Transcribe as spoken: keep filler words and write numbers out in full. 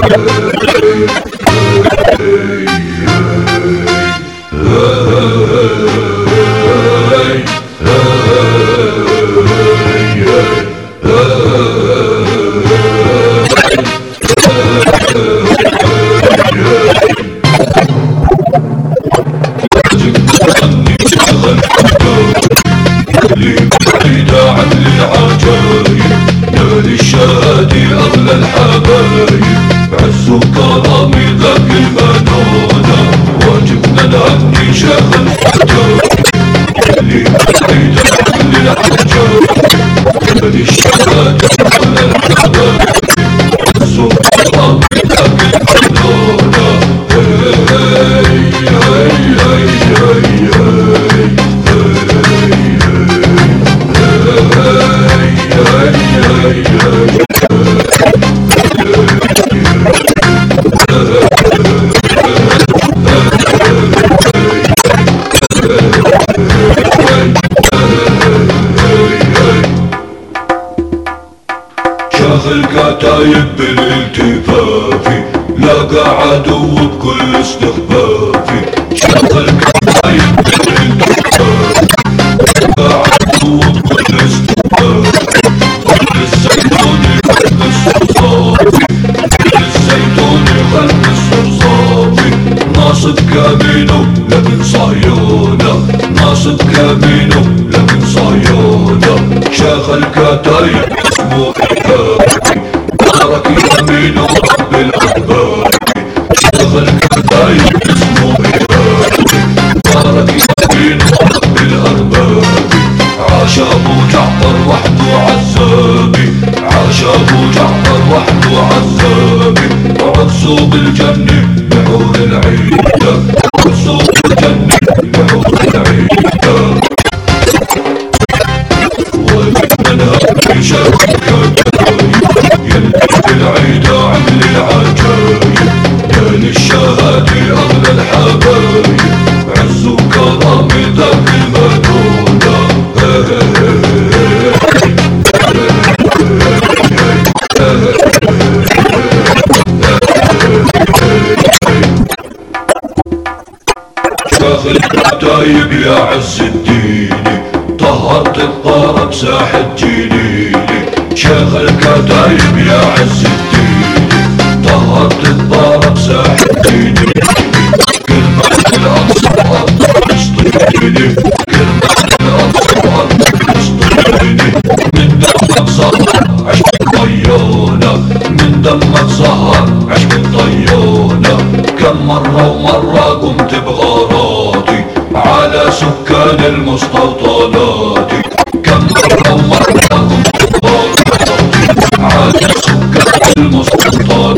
بعيدة عن العجايب يا للشهادة أغلى الحبايب بعز وكرامي ذاك المنونة واجبنا نهني شيخ الحجايب اللي بعيدة عن العجايب يا للشهادة أغلى الحبايب بعز وكرامي ذاك المنونة هاي هاي هاي هاي شاخ الكتايب بالالتفافي لاقى عدو بكل استخفافي شاخ الكتايب بالالتفافي لاقى عدو بكل استخفافي كل الزيتون خلق الصرصافي كل الزيتون خلق الصرصافي ناصب كابينو لكن صهيونة ناصب كابينو لكن صهيونة شاخ الكتايب اسمه إلهي بارك يمين رب الأحباب شاخ الكتايب اسمه إلهي بارك يمين رب الأرباب عاش أبو جعفر وحده عذابي عاش أبو جعفر وحده عذابي وعكسه بالجنة بحور العيدة وعكسه بالجنة بحور العيدة ومنها في شاخ الكتايب يلي العيدة عمل العجايب يا للشهادة أغلى الحبايب عز وكرامي ذاك المنونة شاخ الكتايب يا عز الدين طهرت الطار بساحة جنيني شاخ الكتايب يا عز الدين طهرت الطار بساحة جنيني كلمة الأنصار فلسطيني كلمة الأنصار فلسطيني من دمك سهر عشق طيونة من دمك سهر عشق طيونة كم مرة ومرة قمت بغاراتي على سكان المستوطنات كم مرة ومرة قمت بغاراتي على سكان المستوطنات